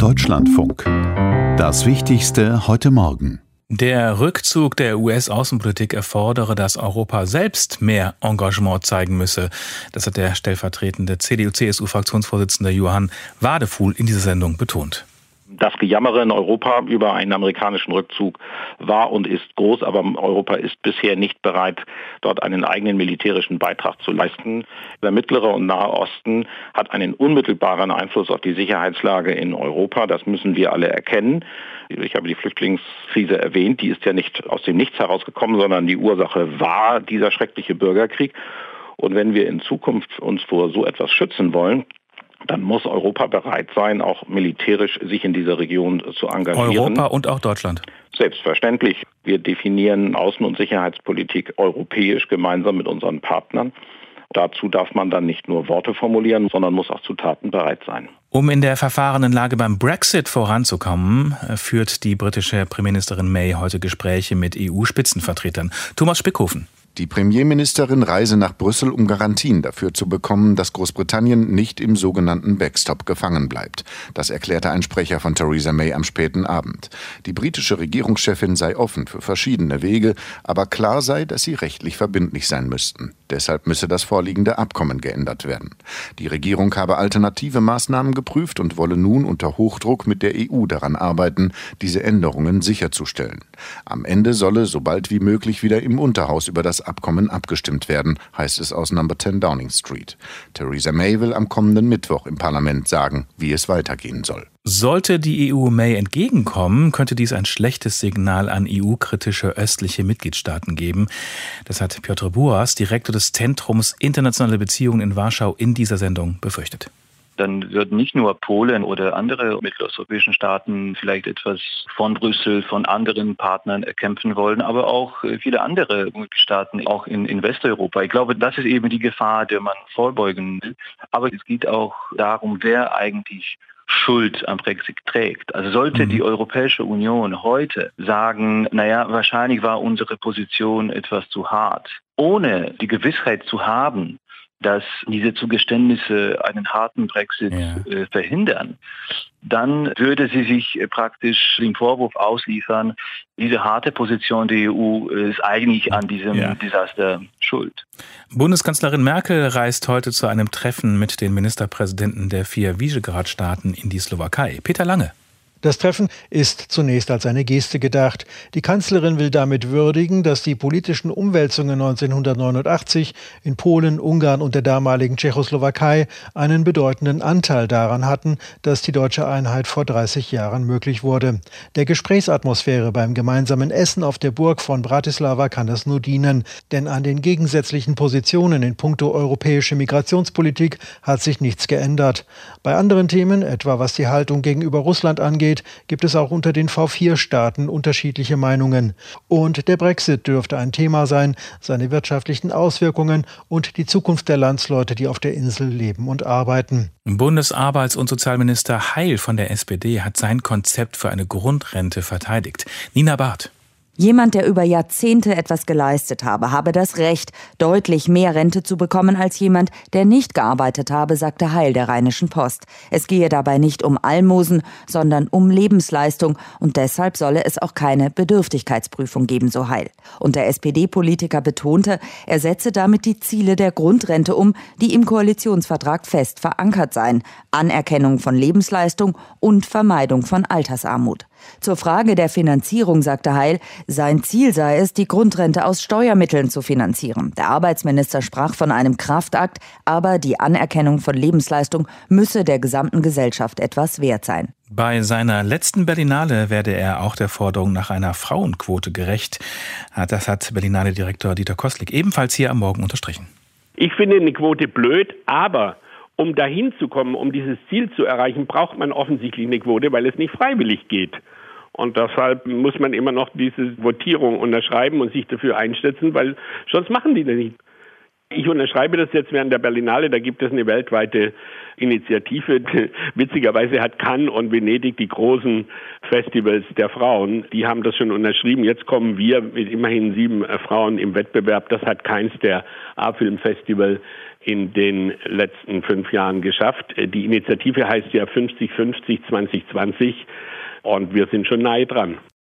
Deutschlandfunk. Das Wichtigste heute Morgen. Der Rückzug der US-Außenpolitik erfordere, dass Europa selbst mehr Engagement zeigen müsse. Das hat der stellvertretende CDU-CSU-Fraktionsvorsitzende Johann Wadefuhl in dieser Sendung betont. Das Gejammere in Europa über einen amerikanischen Rückzug war und ist groß, aber Europa ist bisher nicht bereit, dort einen eigenen militärischen Beitrag zu leisten. Der Mittlere und Nahe Osten hat einen unmittelbaren Einfluss auf die Sicherheitslage in Europa. Das müssen wir alle erkennen. Ich habe die Flüchtlingskrise erwähnt. Die ist ja nicht aus dem Nichts herausgekommen, sondern die Ursache war dieser schreckliche Bürgerkrieg. Und wenn wir in Zukunft uns vor so etwas schützen wollen, dann muss Europa bereit sein, auch militärisch sich in dieser Region zu engagieren. Europa und auch Deutschland? Selbstverständlich. Wir definieren Außen- und Sicherheitspolitik europäisch gemeinsam mit unseren Partnern. Dazu darf man dann nicht nur Worte formulieren, sondern muss auch zu Taten bereit sein. Um in der verfahrenen Lage beim Brexit voranzukommen, führt die britische Premierministerin May heute Gespräche mit EU-Spitzenvertretern. Thomas Spickhofen. Die Premierministerin reise nach Brüssel, um Garantien dafür zu bekommen, dass Großbritannien nicht im sogenannten Backstop gefangen bleibt. Das erklärte ein Sprecher von Theresa May am späten Abend. Die britische Regierungschefin sei offen für verschiedene Wege, aber klar sei, dass sie rechtlich verbindlich sein müssten. Deshalb müsse das vorliegende Abkommen geändert werden. Die Regierung habe alternative Maßnahmen geprüft und wolle nun unter Hochdruck mit der EU daran arbeiten, diese Änderungen sicherzustellen. Am Ende solle so bald wie möglich wieder im Unterhaus über das Abkommen abgestimmt werden, heißt es aus Number 10 Downing Street. Theresa May will am kommenden Mittwoch im Parlament sagen, wie es weitergehen soll. Sollte die EU May entgegenkommen, könnte dies ein schlechtes Signal an EU-kritische östliche Mitgliedstaaten geben. Das hat Piotr Buas, Direktor des Zentrums Internationale Beziehungen in Warschau, in dieser Sendung befürchtet. Dann würden nicht nur Polen oder andere mittelosteuropäischen Staaten vielleicht etwas von Brüssel, von anderen Partnern erkämpfen wollen, aber auch viele andere Staaten, auch in Westeuropa. Ich glaube, das ist eben die Gefahr, der man vorbeugen will. Aber es geht auch darum, wer eigentlich Schuld am Brexit trägt. Also sollte die Europäische Union heute sagen, wahrscheinlich war unsere Position etwas zu hart, ohne die Gewissheit zu haben, dass diese Zugeständnisse einen harten Brexit verhindern, dann würde sie sich praktisch dem Vorwurf ausliefern, diese harte Position der EU ist eigentlich an diesem Desaster schuld. Bundeskanzlerin Merkel reist heute zu einem Treffen mit den Ministerpräsidenten der 4 Visegrad-Staaten in die Slowakei. Peter Lange. Das Treffen ist zunächst als eine Geste gedacht. Die Kanzlerin will damit würdigen, dass die politischen Umwälzungen 1989 in Polen, Ungarn und der damaligen Tschechoslowakei einen bedeutenden Anteil daran hatten, dass die deutsche Einheit vor 30 Jahren möglich wurde. Der Gesprächsatmosphäre beim gemeinsamen Essen auf der Burg von Bratislava kann das nur dienen. Denn an den gegensätzlichen Positionen in puncto europäische Migrationspolitik hat sich nichts geändert. Bei anderen Themen, etwa was die Haltung gegenüber Russland angeht, gibt es auch unter den V4-Staaten unterschiedliche Meinungen. Und der Brexit dürfte ein Thema sein, seine wirtschaftlichen Auswirkungen und die Zukunft der Landsleute, die auf der Insel leben und arbeiten. Bundesarbeits- und Sozialminister Heil von der SPD hat sein Konzept für eine Grundrente verteidigt. Nina Barth. Jemand, der über Jahrzehnte etwas geleistet habe das Recht, deutlich mehr Rente zu bekommen als jemand, der nicht gearbeitet habe, sagte Heil der Rheinischen Post. Es gehe dabei nicht um Almosen, sondern um Lebensleistung und deshalb solle es auch keine Bedürftigkeitsprüfung geben, so Heil. Und der SPD-Politiker betonte, er setze damit die Ziele der Grundrente um, die im Koalitionsvertrag fest verankert seien: Anerkennung von Lebensleistung und Vermeidung von Altersarmut. Zur Frage der Finanzierung sagte Heil, sein Ziel sei es, die Grundrente aus Steuermitteln zu finanzieren. Der Arbeitsminister sprach von einem Kraftakt, aber die Anerkennung von Lebensleistung müsse der gesamten Gesellschaft etwas wert sein. Bei seiner letzten Berlinale werde er auch der Forderung nach einer Frauenquote gerecht. Das hat Berlinale-Direktor Dieter Kostlik ebenfalls hier am Morgen unterstrichen. Ich finde eine Quote blöd, aber um dahin zu kommen, um dieses Ziel zu erreichen, braucht man offensichtlich eine Quote, weil es nicht freiwillig geht. Und deshalb muss man immer noch diese Votierung unterschreiben und sich dafür einsetzen, weil sonst machen die das nicht. Ich unterschreibe das jetzt während der Berlinale, da gibt es eine weltweite Initiative. Witzigerweise hat Cannes und Venedig die großen Festivals der Frauen, die haben das schon unterschrieben. Jetzt kommen wir mit immerhin 7 Frauen im Wettbewerb. Das hat keins der A-Film-Festival in den letzten 5 Jahren geschafft. Die Initiative heißt ja 50-50 2020 und wir sind schon nahe dran.